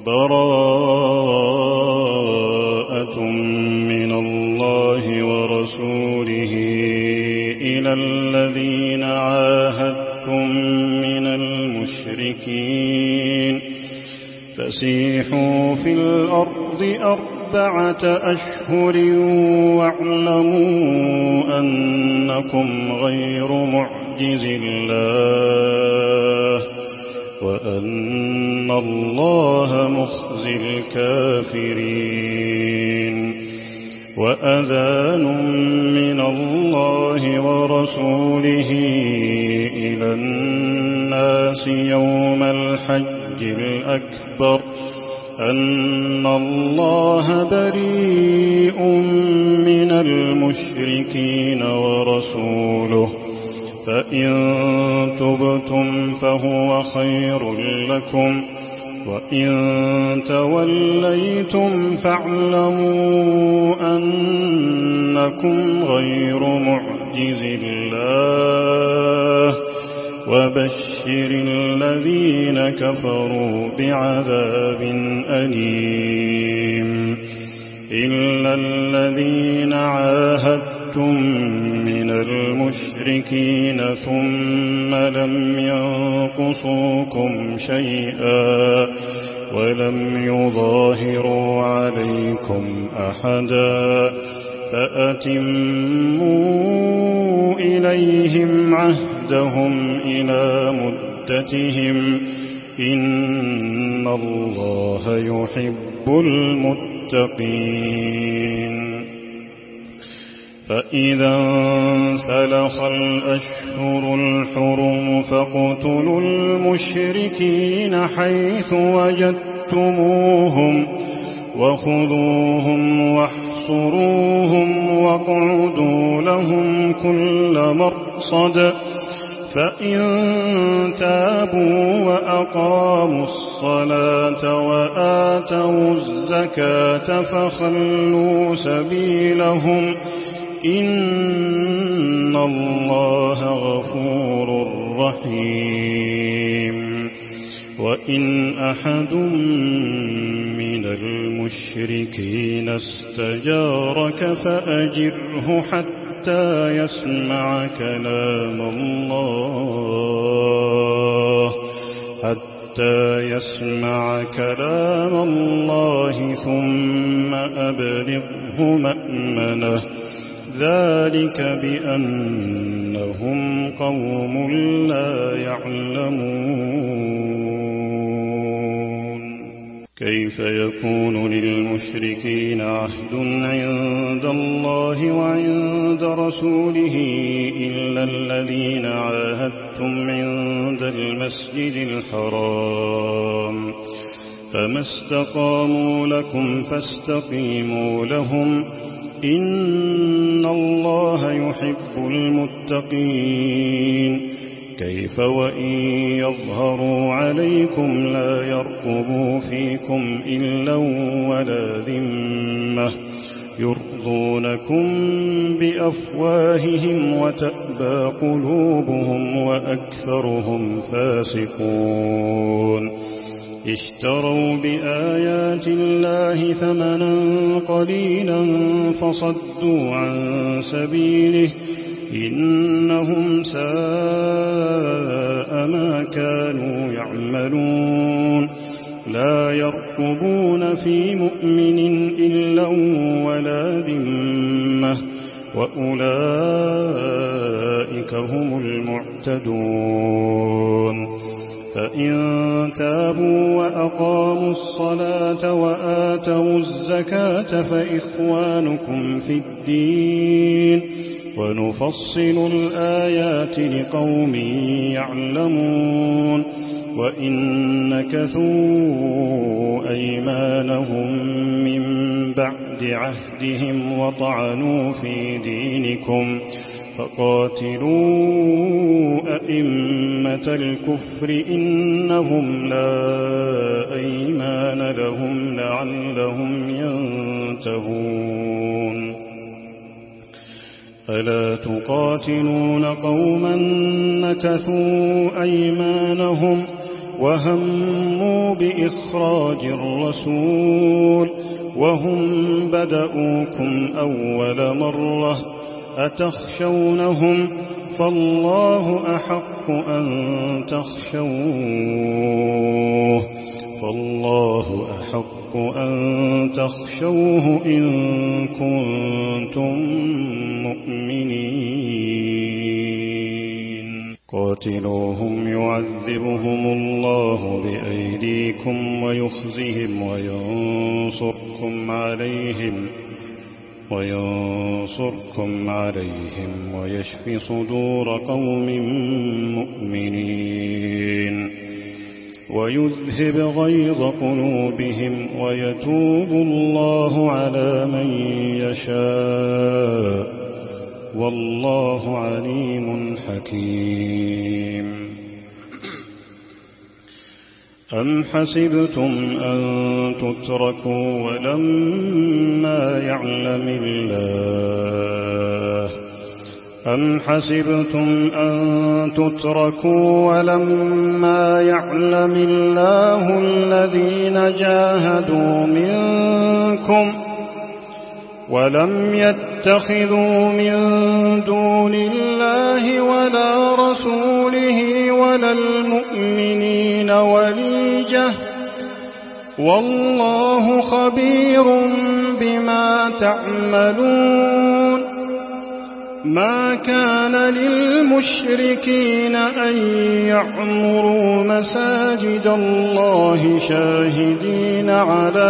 براءة من الله ورسوله إلى الذين عاهدتم من المشركين فسيحوا في الأرض 4 أشهر واعلموا أنكم غير معجز الله وأن الله مخزي الكافرين وأذان من الله ورسوله إلى الناس يوم الحج الأكبر أن الله بريء من المشركين ورسوله فإن تبتم فهو خير لكم وإن توليتم فاعلموا أنكم غير معجز الله وبشر الذين كفروا بعذاب أليم إلا الذين عاهدتم من المشركين ثم لم ينقصوكم شيئا ولم يظاهروا عليكم أحدا فأتموا إليهم عهدهم إلى مدتهم إن الله يحب المتقين فإذا انسلخ الأشهر الحرم فاقتلوا المشركين حيث وجدتموهم وخذوهم واحصروهم واقعدوا لهم كل مرصد فإن تابوا وأقاموا الصلاة وآتوا الزكاة فخلوا سبيلهم إن الله غفور رحيم وإن أحد من المشركين استجارك فأجره حتى يسمع كلام الله ثم أبلغه مأمنه ذلك بأنهم قوم لا يعلمون كيف يكون للمشركين عهد عند الله وعند رسوله إلا الذين عاهدتم عند المسجد الحرام فما استقاموا لكم فاستقيموا لهم إن الله يحب المتقين كيف وإن يظهروا عليكم لا يرقبوا فيكم إلا ولا ذمة يرضونكم بأفواههم وتأبى قلوبهم وأكثرهم فاسقون اشتروا بآيات الله ثمنا قليلا فصدوا عن سبيله إنهم ساء ما كانوا يعملون لا يرقبون في مؤمن إلا ولا ذمة وأولئك هم المعتدون فإن تابوا وأقاموا الصلاة وآتوا الزكاة فإخوانكم في الدين ونفصل الآيات لقوم يعلمون وإن نكثوا أيمانهم من بعد عهدهم وطعنوا في دينكم فقاتلوا أئمة الكفر إنهم لا أيمان لهم لعلهم ينتهون ألا تقاتلون قوما نكثوا أيمانهم وهموا بإخراج الرسول وهم بدؤوكم أول مرة أتخشونهم فالله أحق أن تخشوه إن كنتم مؤمنين قاتلوهم يعذبهم الله بأيديكم ويخزهم وينصركم عليهم ويشف صدور قوم مؤمنين ويذهب غيظ قلوبهم ويتوب الله على من يشاء والله عليم حكيم أم حسبتم أن تتركوا ولما يعلم الله الذين جاهدوا منكم ولم يتخذوا من دون الله ولا رسوله ولا المؤمنين وليجة والله خبير بما تعملون ما كان للمشركين أن يعمروا مساجد الله شاهدين على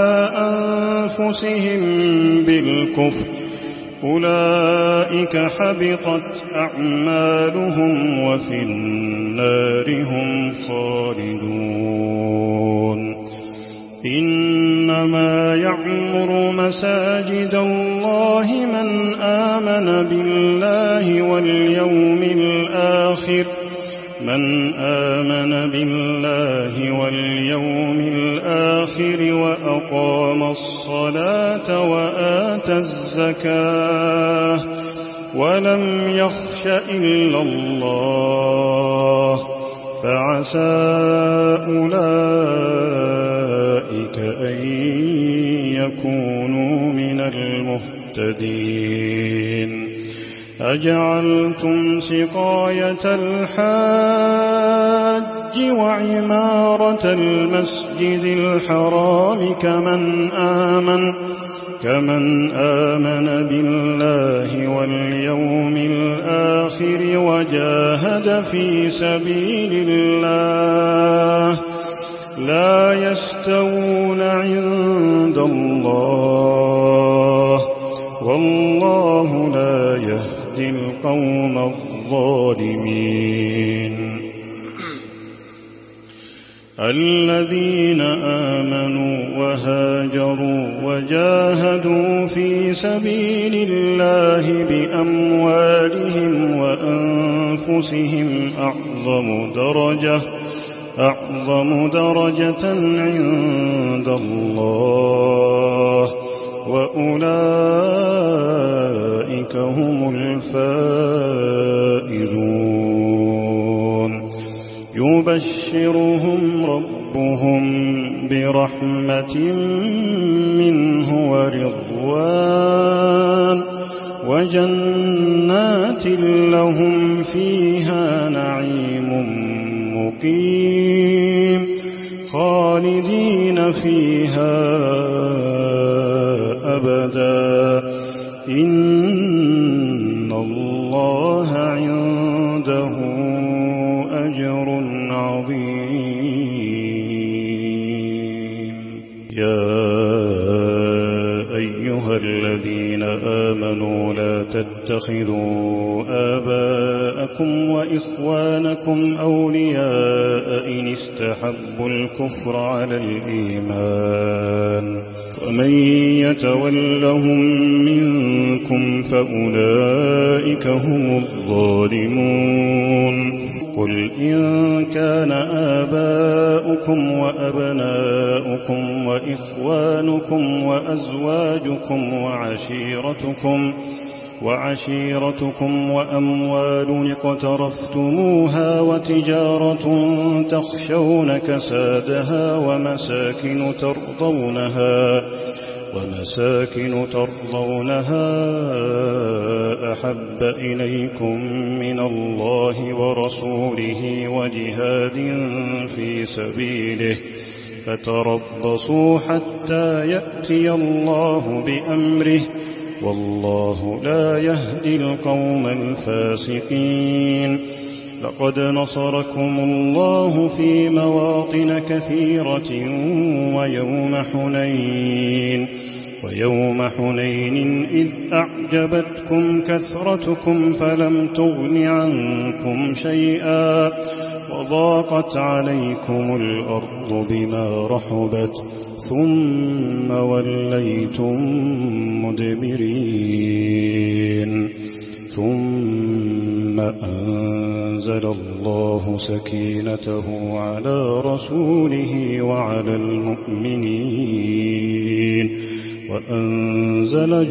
أنفسهم بالكفر أولئك حبطت أعمالهم وفي النار هم خالدون إنما يعمر مساجد الله من آمن بالله واليوم الآخر وأقام الصلاة وآتى الزكاة ولم يخش إلا الله فعسى أولئك أن يكونوا من المهتدين أجعلتم سقاية الحاج وعمارة المسجد الحرام كمن آمن بالله واليوم الآخر وجاهد في سبيل الله لا يستوون عند الله والله لا يهدي القوم الظالمين الذين آمنوا وهاجروا وجاهدوا في سبيل الله بأموالهم وأنفسهم أعظم درجة عند الله وأولئك هم الفائزون يبشرهم ربهم برحمة منه ورضوان وجنات لهم فيها نعيم مقيم خالدين فيها أبدا إن الله عنده أجر عظيم يا أيها الذين آمنوا لا تتخذوا آباءكم وإخوانكم أولياء إن استحبوا الكفر على الإيمان ومن يتولهم منكم فأولئك هم الظالمون قل إن كان آباؤكم وأبناؤكم وإخوانكم وأزواجكم وعشيرتكم وأموال اقترفتموها وتجارة تخشون كسادها ومساكن ترضونها أحب إليكم من الله ورسوله وجهاد في سبيله فتربصوا حتى يأتي الله بأمره والله لا يهدي القوم الفاسقين. لقد نصركم الله في مواطن كثيرة ويوم حنين إذ أعجبتكم كثرتكم فلم تغن عنكم شيئا وضاقت عليكم الأرض بما رحبت ثم وليتم مدبرين. ثم أنزل الله سكينته على رسوله وعلى المؤمنين وأنزل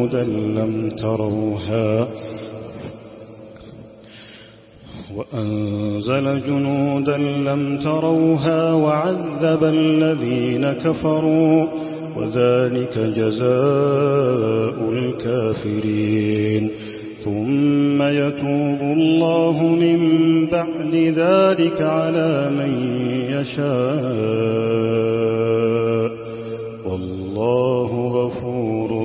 جنودا لم تروها وعذب الذين كفروا وذلك جزاء الكافرين. ثم يتوب الله من بعد ذلك على من يشاء والله غفور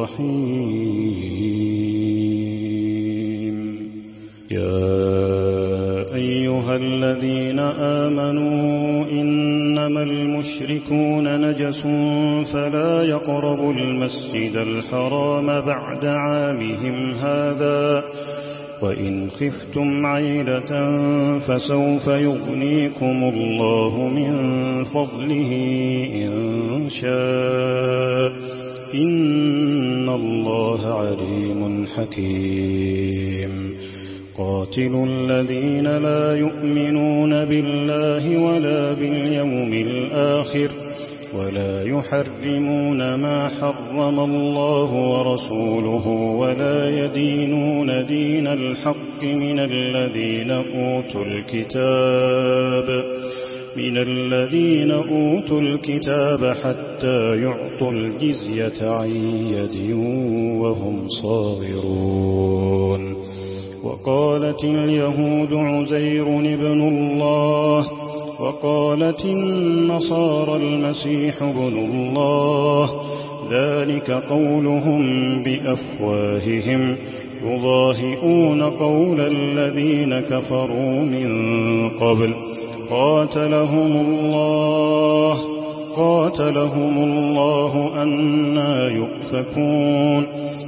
رحيم. يا أيها الذين آمنوا إنما المشركون نجس فلا يقربوا المسجد الحرام بعد عامهم هذا وإن خفتم عيلة فسوف يغنيكم الله من فضله إن شاء إن الله عليم حكيم. قاتلوا الذين لا يؤمنون بالله ولا باليوم الآخر ولا يحرمون ما حرم الله ورسوله ولا يدينون دين الحق من الذين أوتوا الكتاب حتى يعطوا الجزية عن يد وهم صاغرون. وقالت اليهود عزير ابن الله وقالت النصارى المسيح ابن الله ذلك قولهم بأفواههم يضاهئون قول الذين كفروا من قبل قاتلهم الله أنى يؤفكون.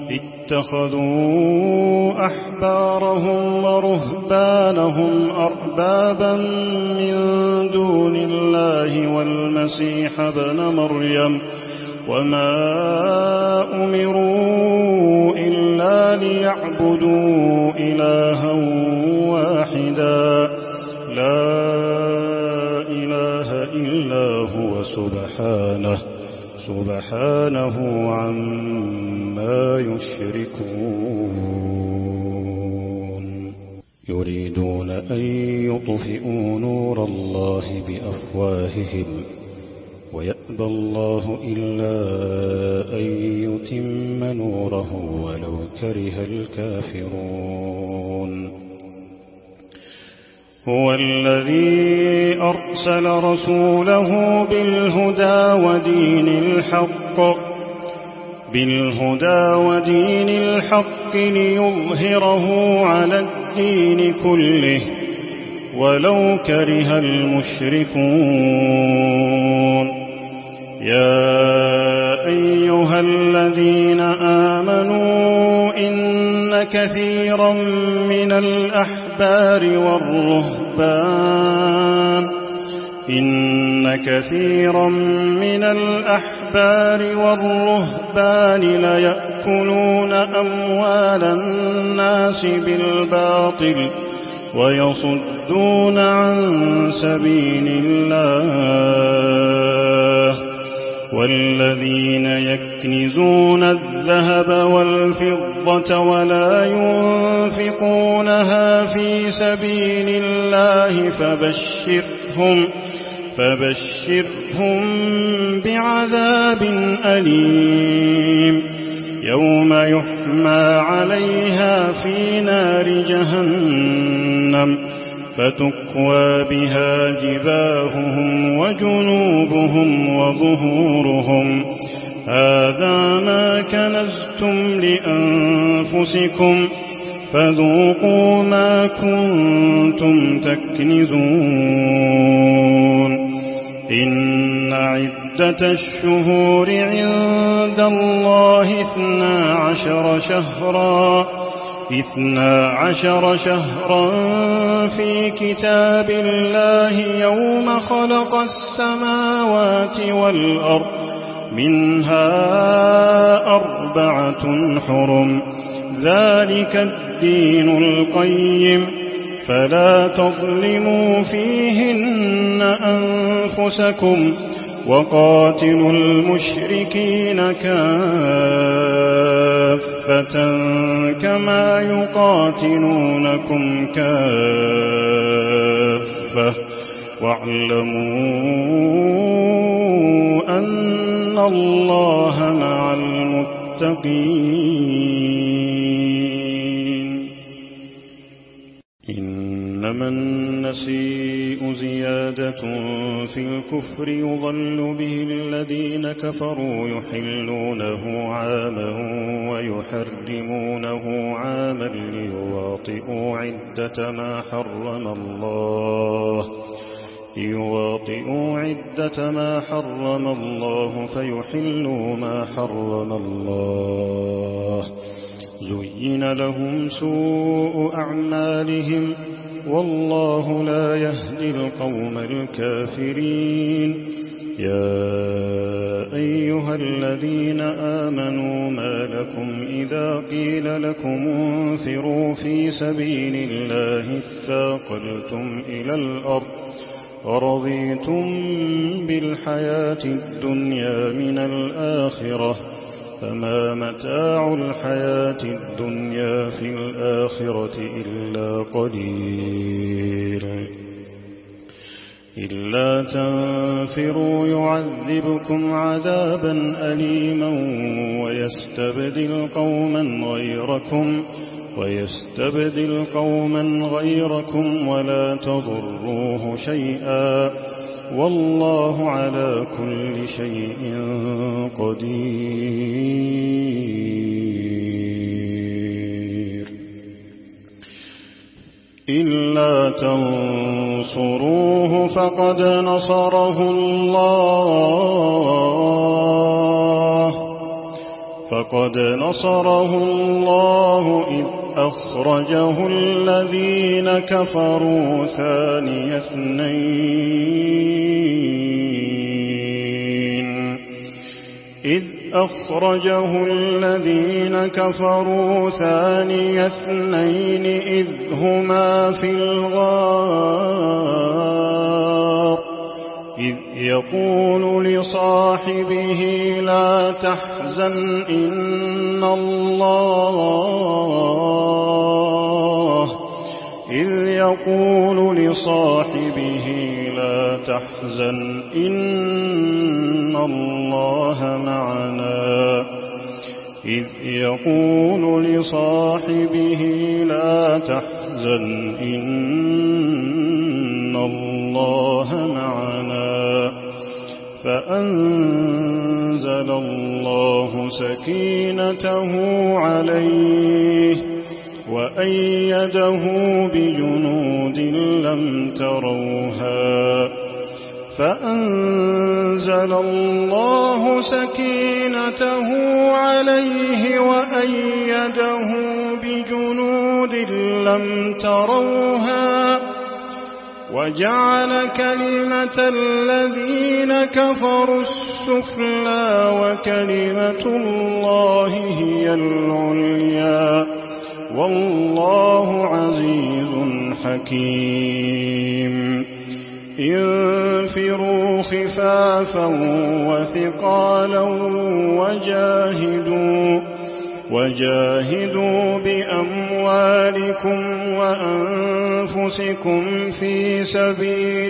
اتخذوا أحبارهم ورهبانهم أربابا من دون الله والمسيح ابن مريم وما أمروا إلا ليعبدوا إلها واحدا لا إله إلا هو سبحانه عما يشركون. يريدون أن يطفئوا نور الله بأفواههم ويأبى الله إلا أن يتم نوره ولو كره الكافرون. هو الذي أرسل رسوله بالهدى ودين الحق ليظهره على الدين كله ولو كره المشركون. يا أيها الذين آمنوا إن كثيرا من الأحبار والرهبان ليأكلون أموال الناس بالباطل ويصدون عن سبيل الله والذين يكنزون الذهب والفضة ولا ينفقونها في سبيل الله فبشرهم بعذاب أليم يوم يحمى عليها في نار جهنم فتكوى بها جباههم وجنوبهم وظهورهم هذا ما كنزتم لأنفسكم فذوقوا ما كنتم تكنزون إن عدة الشهور عند الله 12 شهرا في كتاب الله يوم خلق السماوات والأرض منها 4 حرم ذلك الدين القيم فلا تظلموا فيهن أنفسكم وقاتلوا المشركين كافة كما يقاتلونكم كافة واعلموا أن الله مع المتقين إنما النسيء زيادة في الكفر يضل به الذين كفروا يحلونه عاما ويحرمونه عاما ليواطئوا عدة ما حرم الله فيحلوا ما حرم الله زين لهم سوء أعمالهم والله لا يهدي القوم الكافرين يا أيها الذين آمنوا ما لكم إذا قيل لكم انفروا في سبيل الله اثاقلتم إلى الأرض ورضيتم بالحياة الدنيا من الآخرة فما متاع الحياة الدنيا في الآخرة إلا قليل إلا تنفروا يعذبكم عذابا أليما ويستبدل قوما غيركم ولا تضروه شيئا والله على كل شيء قدير إلا تنصروه فقد نصره الله إذ أخرجه الذين كفروا ثاني اثنين إذ هما في الغار إذ يقول لصاحبه لا تحزن إن الله معنا إذ يقول لصاحبه لا تحزن إن الله معنا فأنزل الله سكينته عليه وأيده بجنود لم تروها فأنزل الله سكينته عليه وأيده بجنود لم تروها وجعل كلمة الذين كفروا السفلى وكلمة الله هي العليا والله عزيز حكيم انفروا خفافا وثقالا وجاهدوا بأموالكم وأنفسكم في سبيل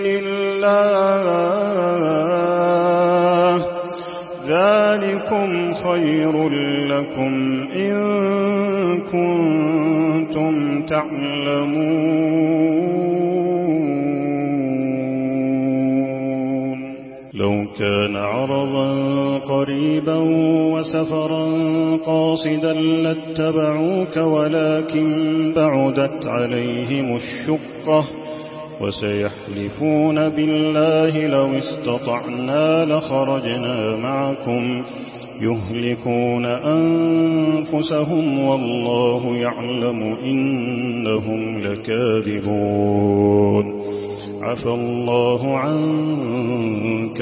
الله ذلكم خير لكم إن كنتم تعلمون. لو كان عرضا قريبا وسفرا قاصدا لاتبعوك ولكن بعدت عليهم الشقة وسيحلفون بالله لو استطعنا لخرجنا معكم يهلكون أنفسهم والله يعلم إنهم لكاذبون. عفى الله عنك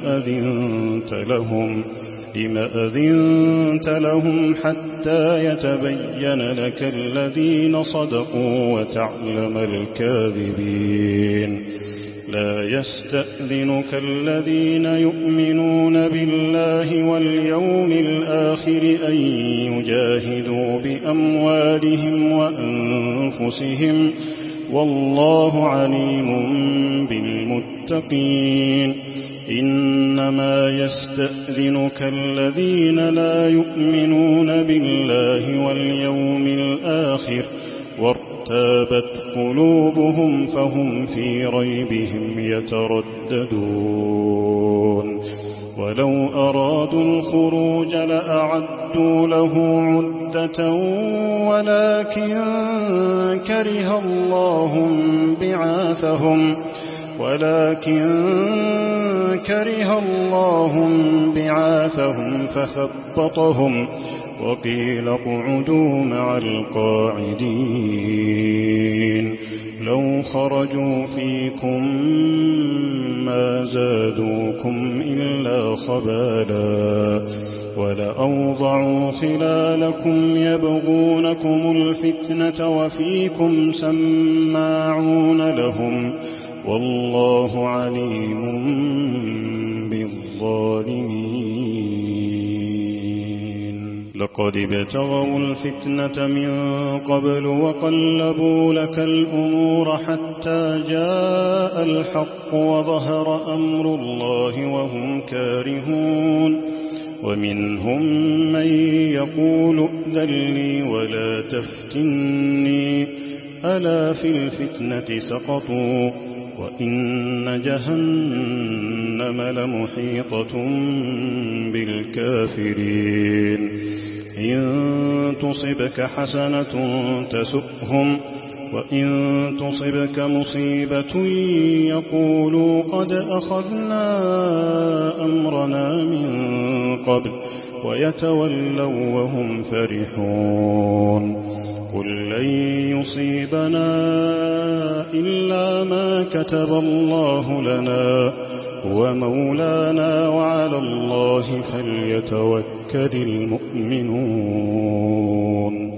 لما أذنت لهم حتى يتبين لك الذين صدقوا وتعلم الكاذبين. لا يستأذنك الذين يؤمنون بالله واليوم الآخر أن يجاهدوا بأموالهم وأنفسهم والله عليم بالمتقين. إنما يستأذنك الذين لا يؤمنون بالله واليوم الآخر وارتابت قلوبهم فهم في ريبهم يترددون. ولو أرادوا الخروج لأعدوا له عدة ولكن كره الله بعاثهم فثبطهم وقيل اقعدوا مع القاعدين. لو خرجوا فيكم ما زادوكم إلا خبالا ولأوضعوا خلالكم يبغونكم الفتنة وفيكم سماعون لهم والله عليم بالظالمين. لقد ابتغوا الفتنة من قبل وقلبوا لك الأمور حتى جاء الحق وظهر أمر الله وهم كارهون. ومنهم من يقول ائذن لي ولا تفتني ألا في الفتنة سقطوا وإن جهنم لمحيطة بالكافرين. إن تصبك حسنة تسؤهم وإن تصبك مصيبة يقولوا قد أخذنا أمرنا من قبل ويتولوا وهم فرحون. قل لن يصيبنا إلا ما كتب الله لنا هو مولانا وعلى الله فليتوكل المؤمنون.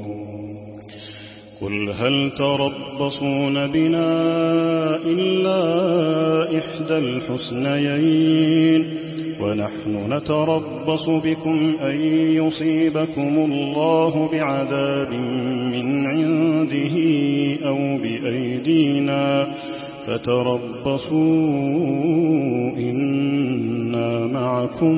قل هل تربصون بنا إلا إحدى الحسنيين ونحن نتربص بكم أن يصيبكم الله بعذاب من عنده أو بأيدينا فتربصوا إنا معكم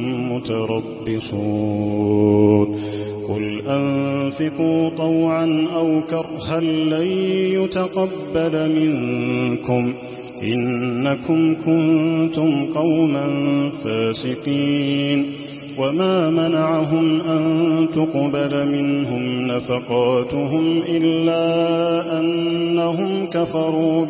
متربصون. قل أنفقوا طوعا أو كرها لن يتقبل منكم إنكم كنتم قوما فاسقين. وما منعهم أن تقبل منهم نفقاتهم إلا أنهم كفروا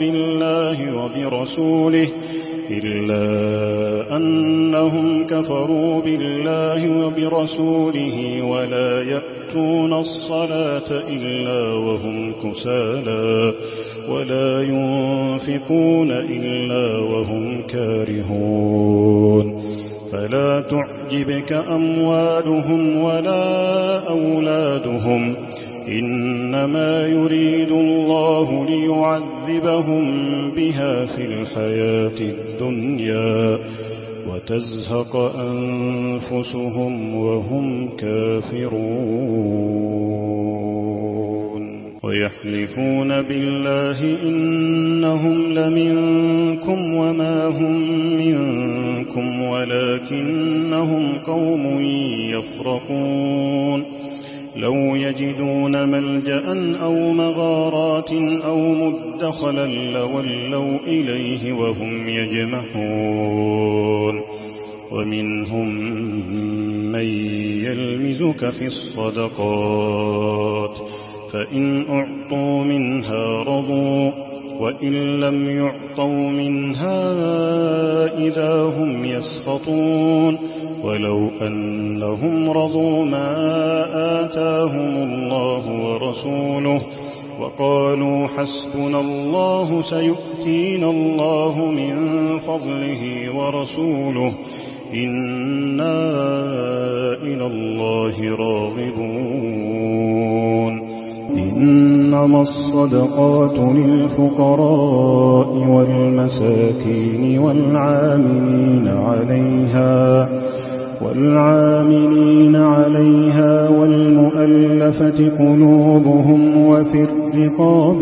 بالله وبرسوله ولا يأتون الصلاة إلا وهم كسالى ولا ينفقون إلا وهم كارهون. فلا تعجبك أموالهم ولا أولادهم إنما يريد الله ليعذبهم ليعذبهم بها في الحياة الدنيا وتزهق أنفسهم وهم كافرون ويحلفون بالله إنهم لمنكم وما هم منكم ولكنهم قوم يفرقون لو يجدون ملجأ أو مغارات أو مدخلا لولوا إليه وهم يجمحون ومنهم من يلمزك في الصدقات فإن أعطوا منها رضوا وإن لم يعطوا منها إذا هم يسخطون ولو أنهم رضوا ما آتاهم الله ورسوله وقالوا حسبنا الله سيؤتينا الله من فضله ورسوله إنا إلى الله راغبون إنما الصدقات للفقراء والمساكين والعاملين عليها والمؤلفة قلوبهم وفي الرقاب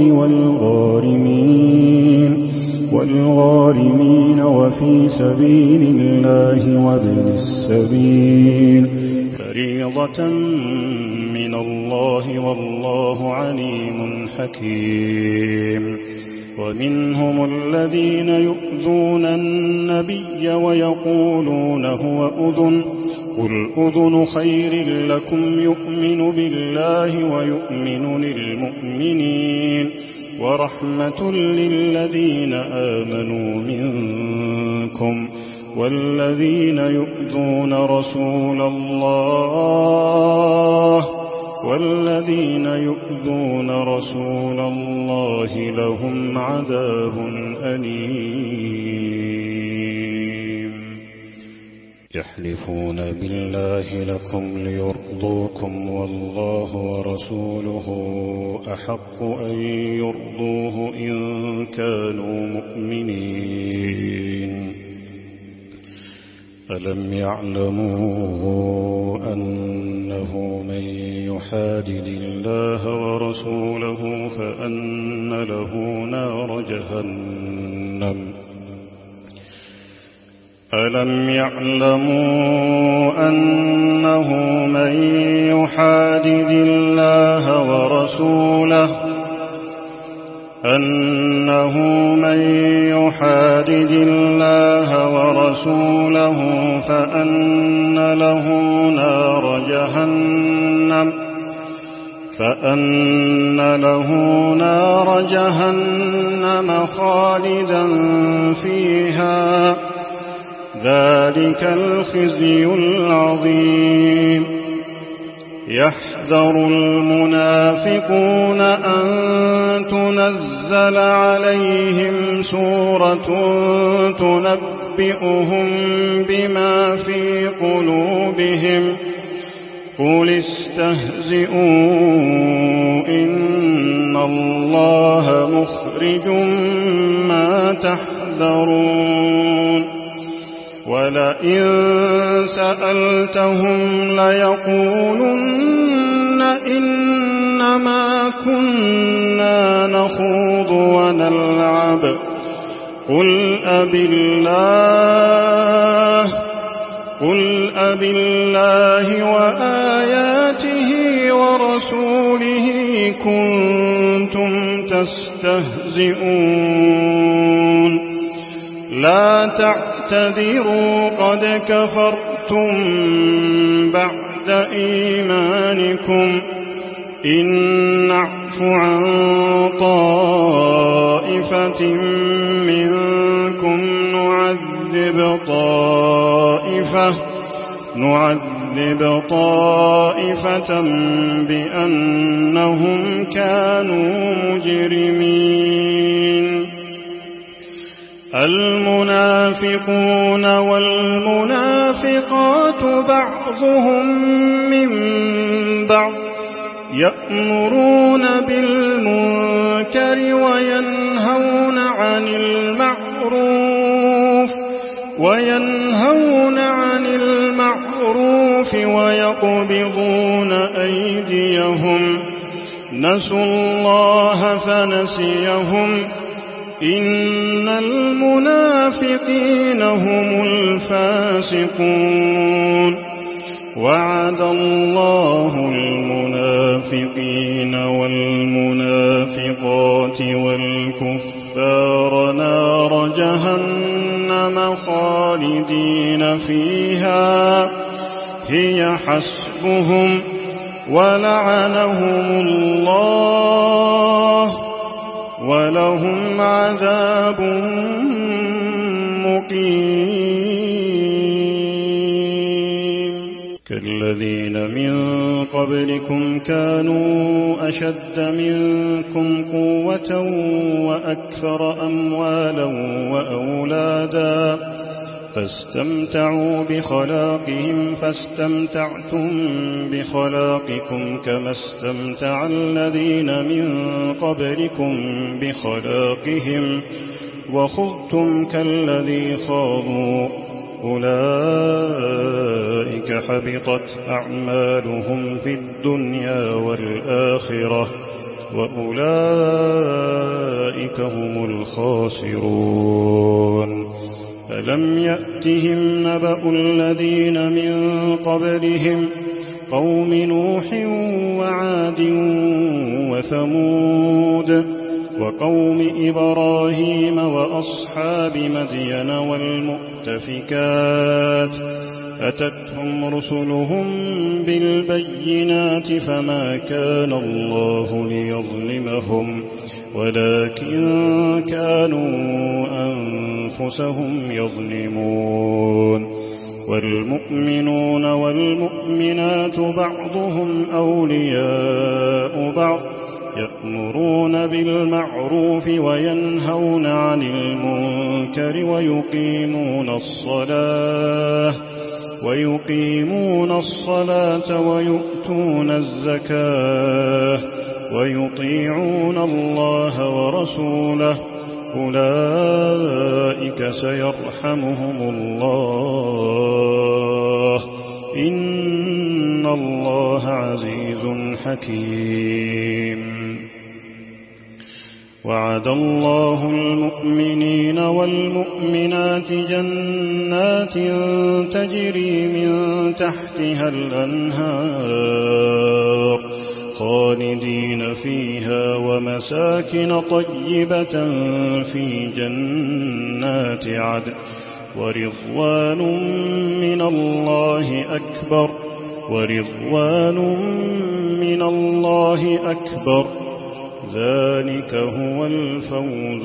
والغارمين وفي سبيل الله وابن السبيل فريضة من الله والله عليم حكيم ومنهم الذين يؤذون النبي ويقولون هو أذن قل أذن خير لكم يؤمن بالله ويؤمن للمؤمنين ورحمة للذين آمنوا منكم والذين يؤذون رسول الله لهم عذاب أليم يحلفون بالله لكم ليرضوكم والله ورسوله أحق أن يرضوه إن كانوا مؤمنين ألم يعلموا أنه من يحادد الله ورسوله فأن له نار جهنم ألم يعلموا أنه من يحادد الله ورسوله فأن له نار جهنم خالدا فيها ذلك الخزي العظيم يحذر المنافقون أن تنزل عليهم سورة تنبئهم بما في قلوبهم قل استهزئوا إن الله مخرج ما تحذرون ولئن سألتهم ليقولن إنما كنا نخوض ونلعب قل أبالله وآياته ورسوله كنتم تستهزئون لا تعتذروا قد كفرتم بعد إيمانكم إن نعف عن طائفة منكم نعذب طائفة بأنهم كانوا مجرمين المنافقون والمنافقات بعضهم من بعض يأمرون بالمنكر وينهون عن المعروف ويقبضون أيديهم نسوا الله فنسيهم إن المنافقين هم الفاسقون وعد الله المنافقين والمنافقات والكفار نار جهنم خالدين فيها هي حسبهم ولعنهم الله ولهم عذاب مقيم كالذين من قبلكم كانوا أشد منكم قوة وأكثر أموالا وأولادا فاستمتعوا بخلاقهم فاستمتعتم بخلاقكم كما استمتع الذين من قبلكم بخلاقهم وخضتم كالذي خاضوا أولئك حبطت أعمالهم في الدنيا والآخرة وأولئك هم الخاسرون ألم يأتهم نبأ الذين من قبلهم قوم نوح وعاد وثمود وقوم إبراهيم وأصحاب مدين والمؤتفكات أتتهم رسلهم بالبينات فما كان الله ليظلمهم ولكن كانوا أنفسهم يظلمون والمؤمنون والمؤمنات بعضهم أولياء بعض يأمرون بالمعروف وينهون عن المنكر ويقيمون الصلاة ويؤتون الزكاة ويطيعون الله ورسوله أولئك سيرحمهم الله إن الله عزيز حكيم وعد الله المؤمنين والمؤمنات جنات تجري من تحتها الأنهار خالدين فيها ومساكن طيبة في جنات عدن ورضوان من الله أكبر ذلك هو الفوز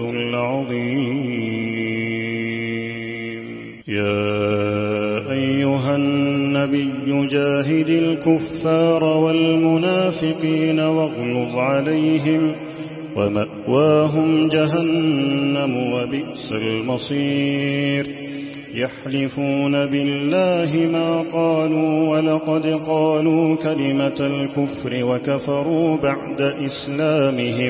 العظيم يا أيها النبي جاهد الكفار والمنافقين واغلظ عليهم ومأواهم جهنم وبئس المصير يحلفون بالله ما قالوا ولقد قالوا كلمة الكفر وكفروا بعد إسلامهم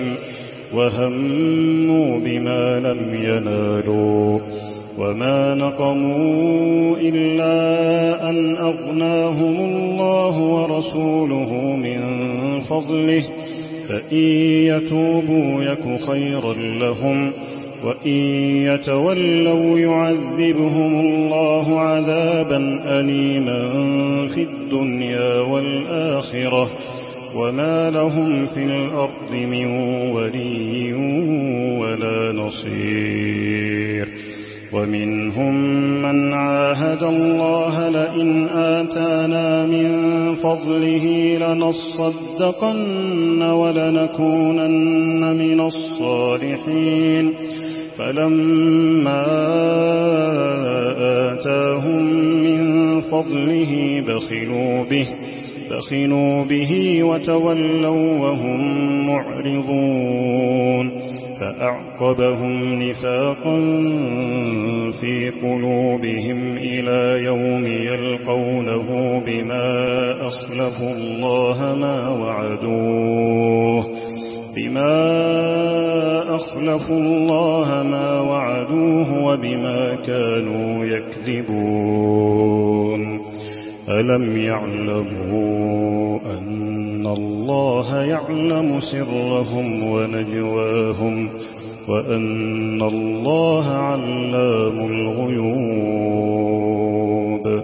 وهموا بما لم ينالوا وما نقموا إلا أن أغناهم الله ورسوله من فضله فإن يتوبوا يك خيرا لهم وإن يتولوا يعذبهم الله عذابا أليما في الدنيا والآخرة وما لهم في الأرض من ولي ولا نصير ومنهم من عاهد الله لئن آتانا من فضله لنصدقن ولنكونن من الصالحين فلما آتاهم من فضله بخلوا به وتولوا وهم معرضون فأعقبهم نفاقا في قلوبهم إلى يوم يلقونه بما أخلفوا الله ما وعدوه وبما كانوا يكذبون ألم يعلموا أن الله يعلم سرهم ونجواهم وأن الله علام الغيوب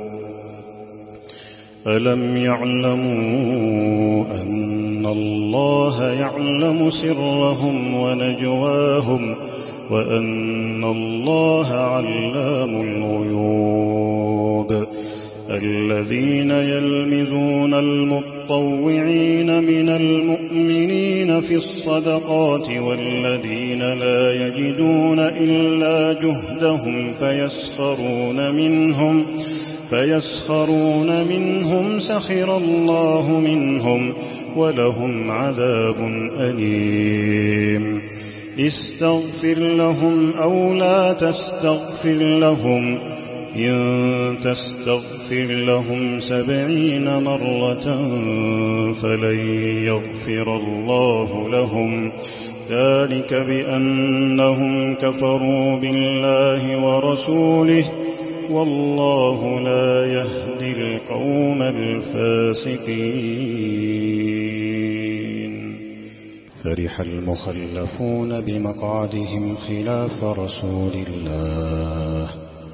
ألم يعلموا أن الله يعلم سرهم ونجواهم وأن الله علام الغيوب الذين يلمزون المطوعين من المؤمنين في الصدقات والذين لا يجدون إلا جهدهم فيسخرون منهم سخر الله منهم ولهم عذاب أليم استغفر لهم أو لا تستغفر لهم إن تستغفر لهم 70 مرة فلن يغفر الله لهم ذلك بأنهم كفروا بالله ورسوله والله لا يهدي القوم الفاسقين فرح المخلفون بمقعدهم خلاف رسول الله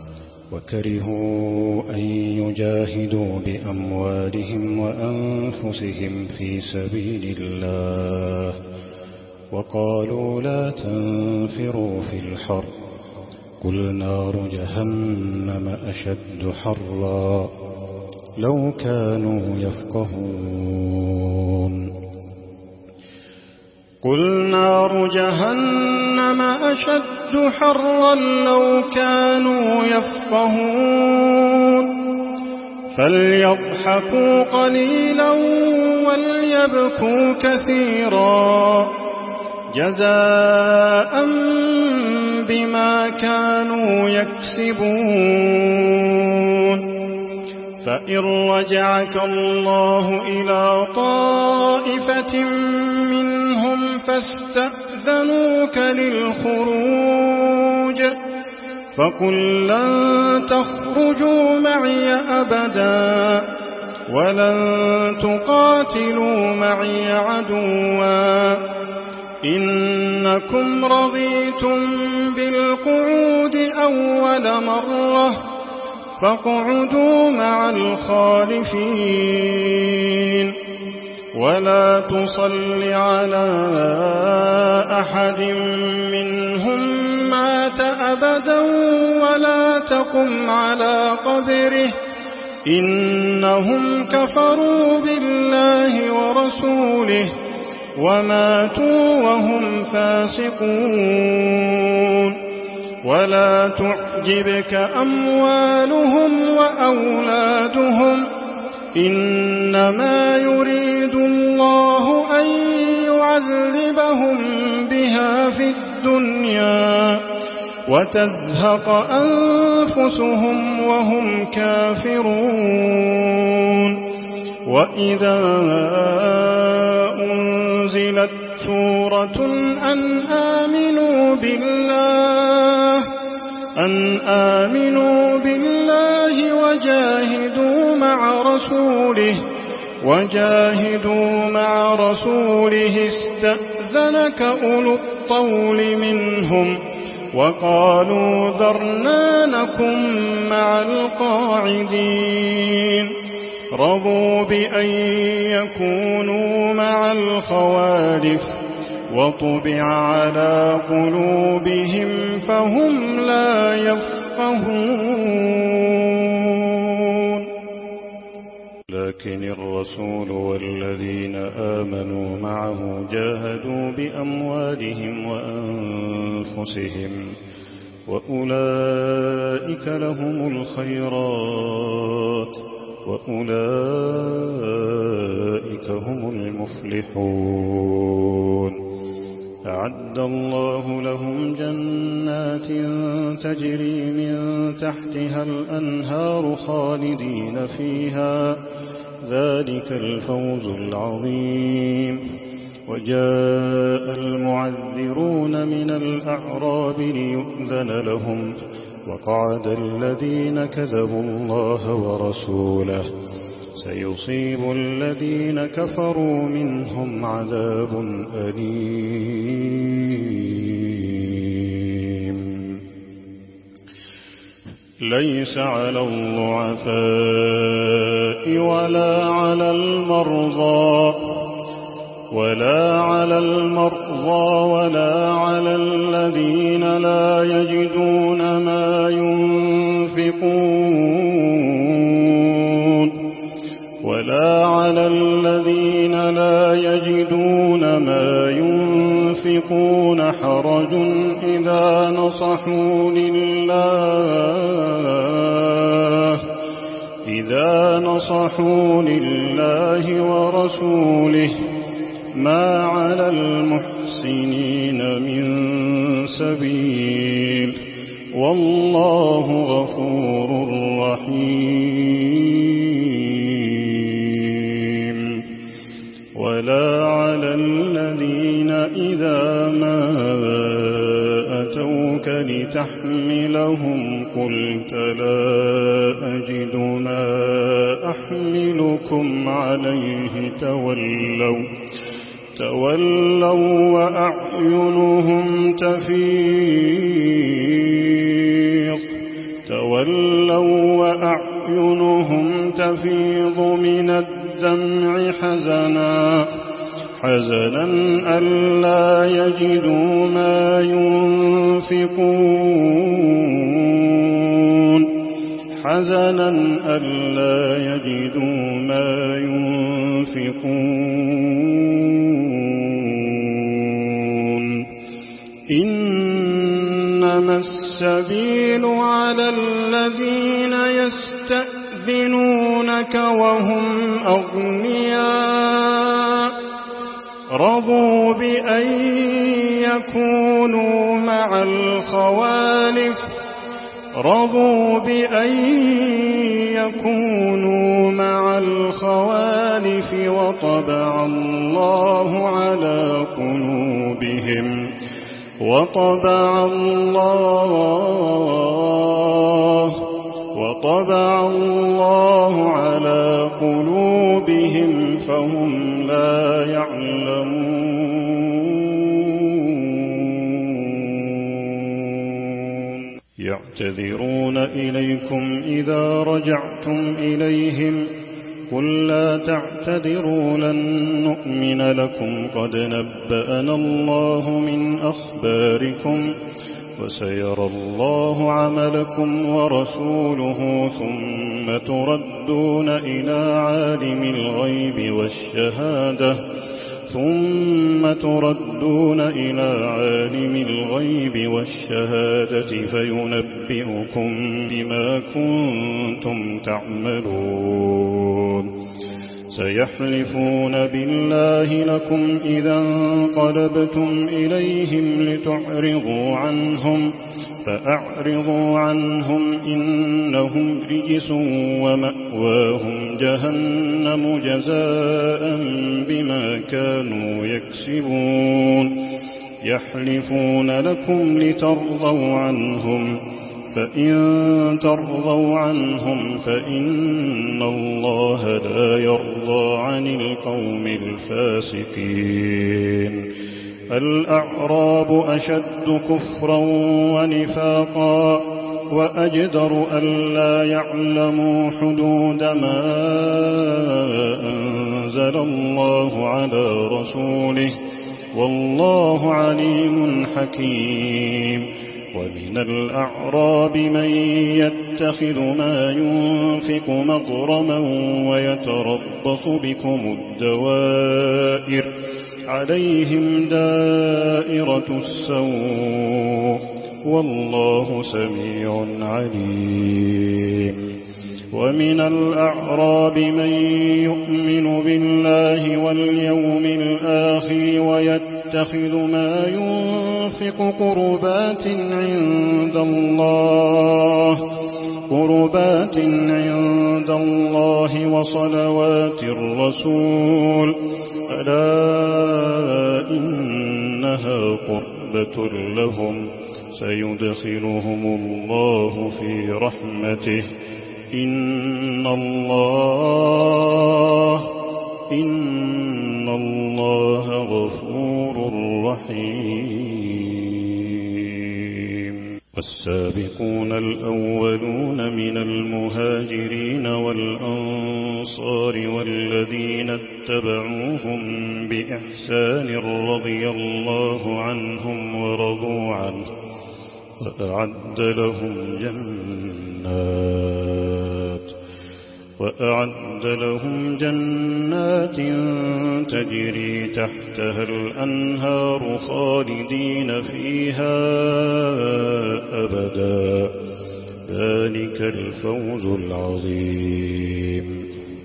وكرهوا أن يجاهدوا بأموالهم وأنفسهم في سبيل الله وقالوا لا تنفروا في الحر قل نار جهنم أشد حرا لو كانوا يفقهون قل نار جهنم أشد حرا لو كانوا يفقهون فليضحكوا قليلا وليبكوا كثيرا جزاء بما كانوا يكسبون فإن رجعك الله إلى طائفة منهم فاستأذنوك للخروج فقل لن تخرجوا معي أبدا ولن تقاتلوا معي عدوا إنكم رضيتم بالقعود أول مرة فاقعدوا مع الخالفين ولا تصل على أحد منهم مات أبدا ولا تقم على قبره إنهم كفروا بالله ورسوله وماتوا وهم فاسقون ولا تعجبك أموالهم وأولادهم إنما يريد الله أن يعذبهم بها في الدنيا وتزهق أنفسهم وهم كافرون وإذا أنزلت سورة أن آمنوا بالله وجاهدوا مع رسوله استأذنك أولو الطول منهم وقالوا ذرنا نكن مع القاعدين رضوا بأن يكونوا مع الخوالف وطبع على قلوبهم فهم لا يفقهون لكن الرسول والذين آمنوا معه جاهدوا بأموالهم وأنفسهم وأولئك لهم الخيرات وأولئك هم المفلحون أعد الله لهم جنات تجري من تحتها الأنهار خالدين فيها ذلك الفوز العظيم. وجاء المعذرون من الأعراب ليؤذن لهم وقعد الذين كذبوا الله ورسوله سيصيب الذين كفروا منهم عذاب أليم. ليس على الضعفاء ولا على المرضى ولا على الذين لا يجدون ما ينفقون حرج إذا نصحوا لله ورسوله ما على المحسنين من سبيل والله غفور رحيم. ولا على الذين إذا ما أتوك لتحملهم قلت لا أجد ما أحملكم عليه تولوا وأعينهم تفيض من الدمع حزنا ألا يجدوا ما ينفقون. إنما السبيل على الذين يستأذنونك وهم أغنياء رضوا بأن يكونوا مع الخوالف وطبع الله على قلوبهم فهم لا يعلمون. يعتذرون إليكم إذا رجعتم إليهم قل لا تعتذروا لن نؤمن لكم قد نبأنا الله من أخباركم وسيرى الله عملكم ورسوله ثم تردون إلى عالم الغيب والشهادة فينبئكم بما كنتم تعملون. سيحلفون بالله لكم إذا انقلبتم إليهم لتعرضوا عنهم فأعرضوا عنهم إنهم رجس ومأواهم جهنم جزاء بما كانوا يكسبون. يحلفون لكم لترضوا عنهم فإن ترضوا عنهم فإن الله لا يرضى عن القوم الفاسقين. الأعراب أشد كفرا ونفاقا وأجدر ألا يعلموا حدود ما أنزل الله على رسوله والله عليم حكيم. ومن الأعراب من يتخذ ما ينفق مغرما ويتربص بكم الدوائر عليهم دائرة السوء والله سميع عليم. ومن الأعراب من يؤمن بالله واليوم الآخر ويتخذ ما ينفق قربات عند الله قربات عند الله وصلوات الرسول ألا إنها قربة لهم سيدخلهم الله في رحمته إن الله غفور رحيم. والسابقون الأولون من المهاجرين والأنصار والذين اتبعوهم بإحسان رضي الله عنهم ورضوا عنه وأعد لهم جنات تجري تحتها الأنهار خالدين فيها أبدا ذلك الفوز العظيم.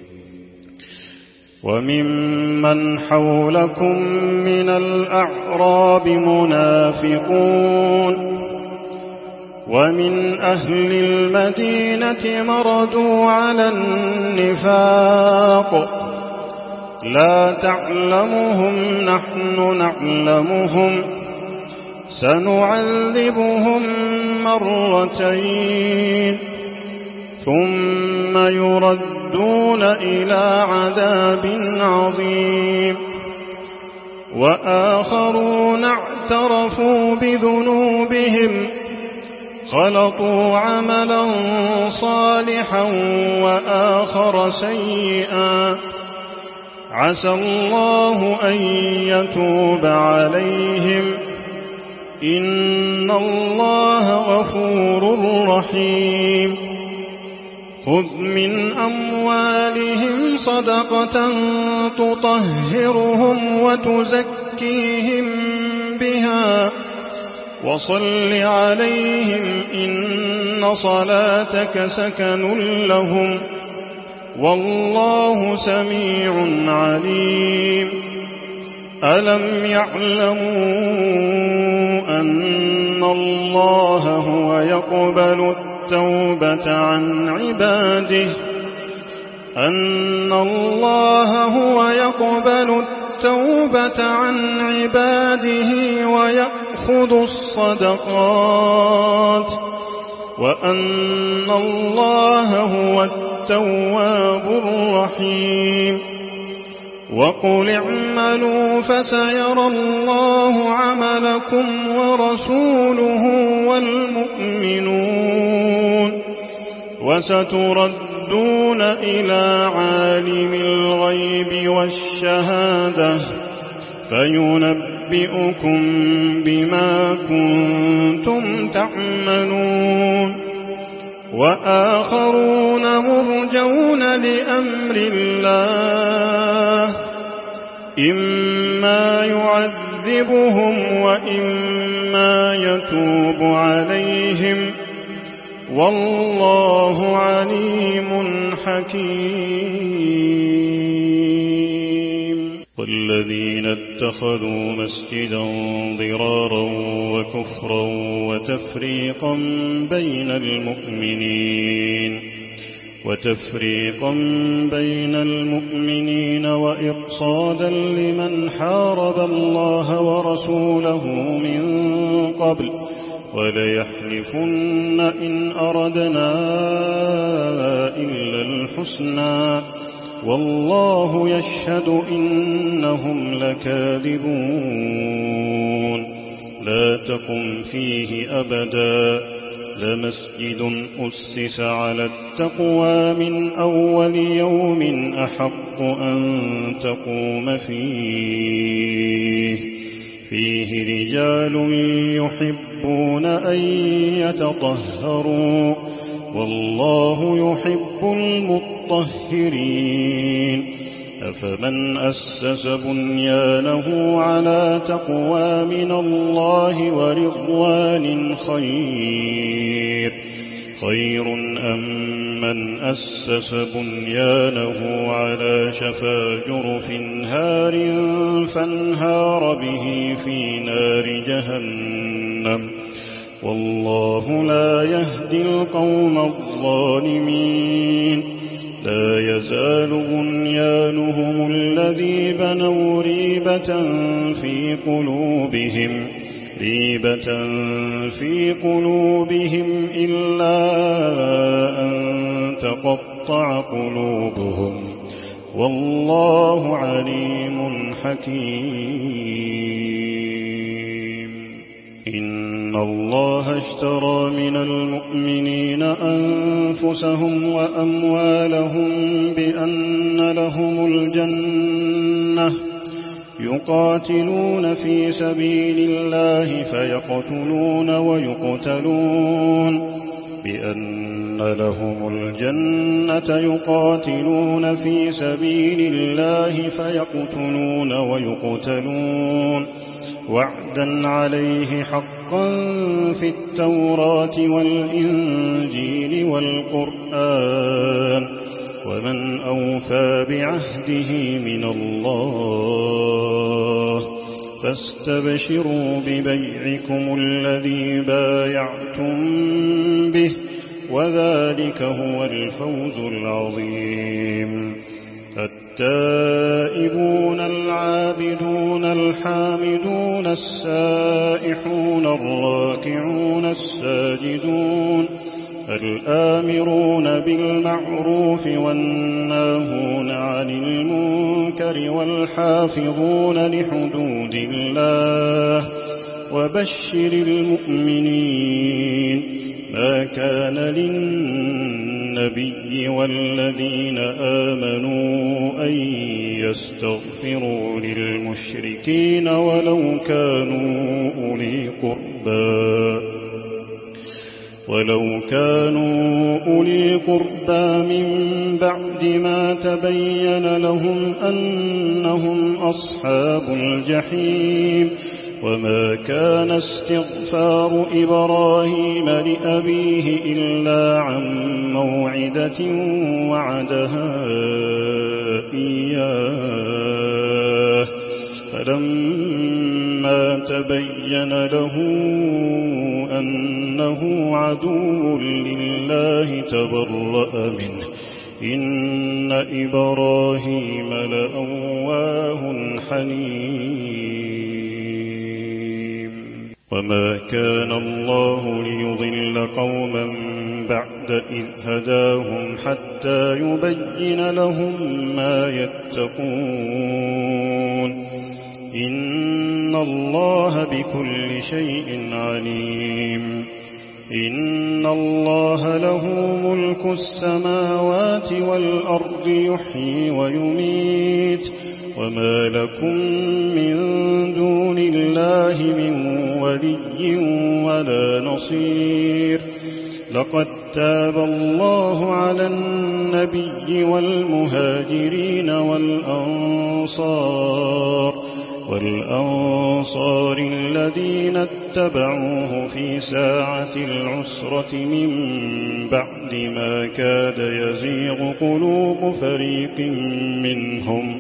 وممن حولكم من الأعراب منافقون ومن أهل المدينة مردوا على النفاق لا تعلمهم نحن نعلمهم سنعذبهم مرتين ثم يردون إلى عذاب عظيم. وآخرون اعترفوا بذنوبهم خلطوا عملا صالحا وآخر سيئا عسى الله أن يتوب عليهم إن الله غفور رحيم. خذ من أموالهم صدقة تطهرهم وتزكيهم بها وصل عليهم إن صلاتك سكن لهم والله سميع عليم. ألم يعلموا أن الله هو يقبل التوبة عن عباده ويأخذ الصدقات وأن الله هو التواب الرحيم. وقل اعملوا فسيرى الله عملكم ورسوله والمؤمنون وستردون إلى عالم الغيب والشهادة فينبئكم بما كنتم تعملون. وآخرون مرجون لأمر الله إما يعذبهم وإما يتوب عليهم والله عليم حكيم. والذين اتخذوا مسجدا ضرارا وكفرا وتفريقا بين المؤمنين وإرصادا لمن حارب الله ورسوله من قبل وليحلفن إن أردنا إلا الحسنى والله يشهد إنهم لكاذبون. لا تقم فيه أبدا لمسجد أسس على التقوى من أول يوم أحق أن تقوم فيه رجال يحبون أن يتطهروا والله يحب المطهرين. أفمن أسس بنيانه على تقوى من الله ورضوان خير أم من أسس بنيانه على شفا جرف هار فانهار به في نار جهنم والله لا يهدي القوم الظالمين لا يزال بنيانهم الذي بنوا ريبة في قلوبهم إلا أن تقطع قلوبهم والله عليم حكيم إن الله اشترى من المؤمنين أنفسهم وأموالهم بأن لهم الجنة يقاتلون في سبيل الله فيقتلون ويقتلون بأن لهم الجنة يقاتلون في سبيل الله فيقتلون ويقتلون وعدا عليه حقا في التوراة والإنجيل والقرآن ومن أوفى بعهده من الله فاستبشروا ببيعكم الذي بايعتم به وذلك هو الفوز العظيم التائبون العابدون الحامدون السائحون الراكعون الساجدون الآمرون بالمعروف والناهون عن المنكر والحافظون لحدود الله وبشر المؤمنين ما كان للنبي والذين آمنوا أن يستغفروا للمشركين ولو كانوا أولي قربى من بعد ما تبين لهم أنهم أصحاب الجحيم وما كان استغفار إبراهيم لأبيه إلا عن موعدة وعدها إياه فلما تبين له أنه عدو لله تبرأ منه إن إبراهيم لأواه حليم وما كان الله ليضل قوما بعد إذ هداهم حتى يبين لهم ما يتقون إن الله بكل شيء عليم إن الله له ملك السماوات والأرض يحيي ويميت وما لكم من دون الله من ولي ولا نصير لقد تاب الله على النبي والمهاجرين والأنصار الذين اتبعوه في ساعة العسرة من بعد ما كاد يزيغ قلوب فريق منهم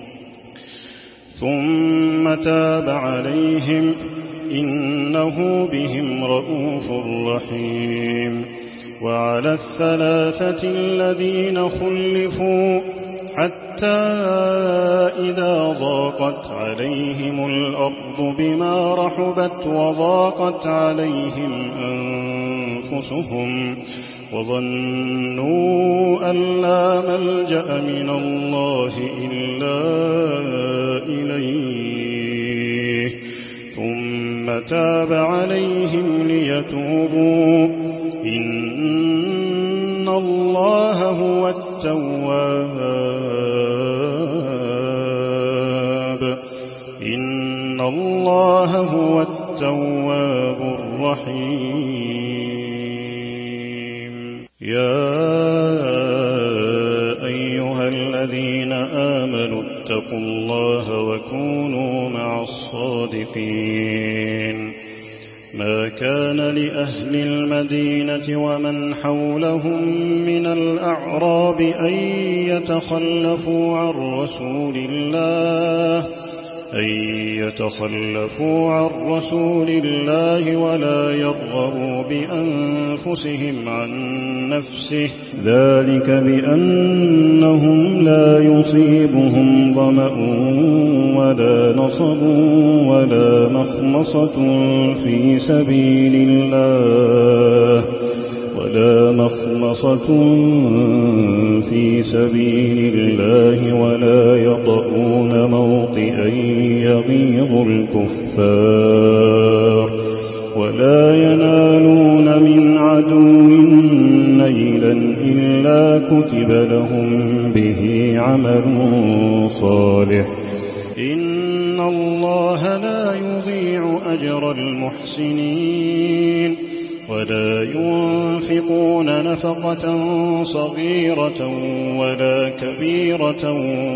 ثم تاب عليهم إنه بهم رءوف رحيم وعلى الثلاثة الذين خلفوا حتى إذا ضاقت عليهم الأرض بما رحبت وضاقت عليهم أنفسهم وظنوا أن لا ملجأ من الله إلا إليه ثم تاب عليهم ليتوبوا إن الله هو التواب الرحيم يا أيها الذين آمنوا اتقوا الله وكونوا مع الصادقين ما كان لأهل المدينة ومن حولهم من الأعراب أن يتخلفوا عن رسول الله ولا يرغبوا بأنفسهم عن نفسه، ذلك بأنهم لا يصيبهم ظمأ ولا نصب ولا مخمصة في سبيل الله ولا يطؤون موطئا يغيظ الكفار ولا ينالون من عدو نيلا إلا كتب لهم به عمل صالح، إن الله لا يضيع أجر المحسنين. ولا ينفقون نفقة صغيرة ولا كبيرة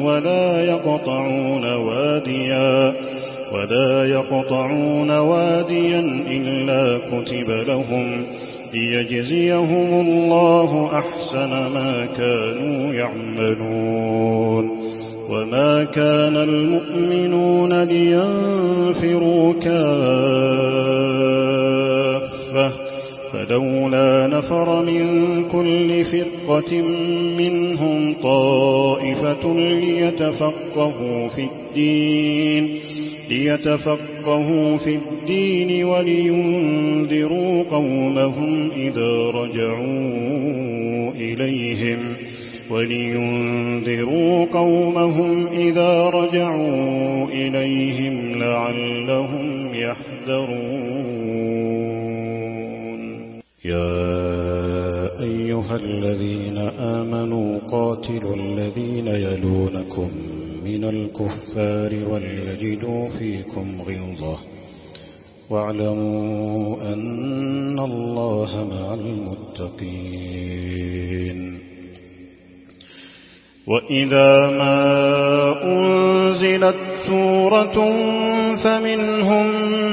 ولا يقطعون واديا إلا كتب لهم ليجزيهم الله أحسن ما كانوا يعملون. وما كان المؤمنون لينفروا كافة، فلولا نفر من كل فرقة منهم طائفة ليتفقهوا في الدين ولينذروا قومهم إذا رجعوا إليهم لعلهم يحذرون. يا أيها الذين آمنوا قاتلوا الذين يلونكم من الكفار وليجدوا فيكم غلظة واعلموا أن الله مع المتقين. وإذا ما أنزلت سورة فمنهم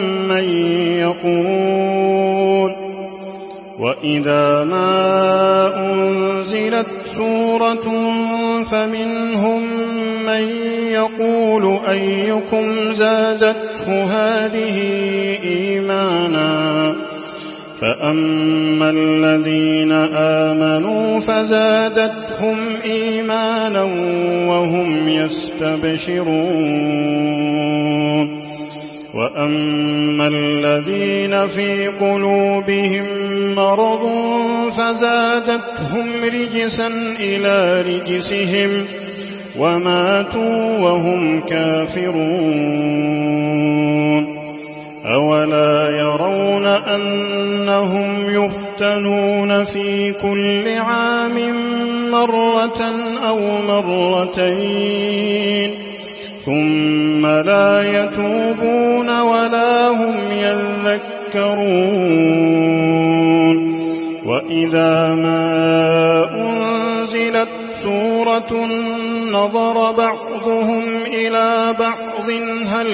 من يقول أيكم زادته هذه إيمانا، فأما الذين آمنوا فزادتهم إيمانا وهم يستبشرون. وأما الذين في قلوبهم مرض فزادتهم رجسا إلى رجسهم وماتوا وهم كافرون. أولا يرون أنهم يفتنون في كل عام مرة أو مرتين ثم لا يتوبون ولا هم يذكرون. وإذا ما أنزلت سورة نظر بعضهم إلى بعض هل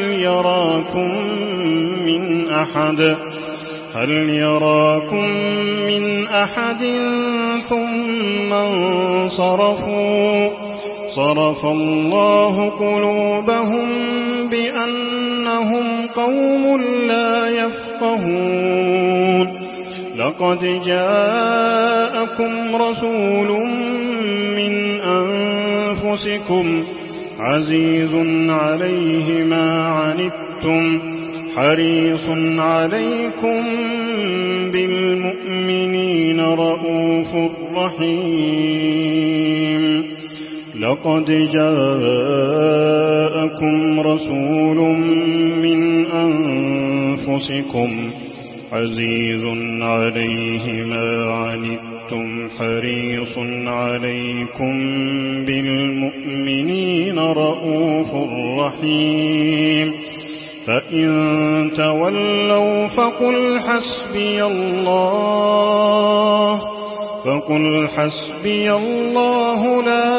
يراكم من أحد ثم انصرفوا. صرف الله قلوبهم بأنهم قوم لا يفقهون. لقد جاءكم رسول من أنفسكم عزيز عليه ما عنتم حريص عليكم بالمؤمنين رؤوف رحيم. لقد جاءكم رسول من أنفسكم عزيز عليه ما عنتم حريص عليكم بالمؤمنين رؤوف رحيم. فإن تولوا فقل حسبي الله لا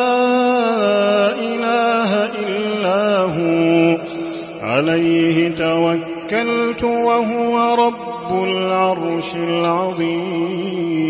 إله إلا هو عليه توكلت وهو رب العرش العظيم.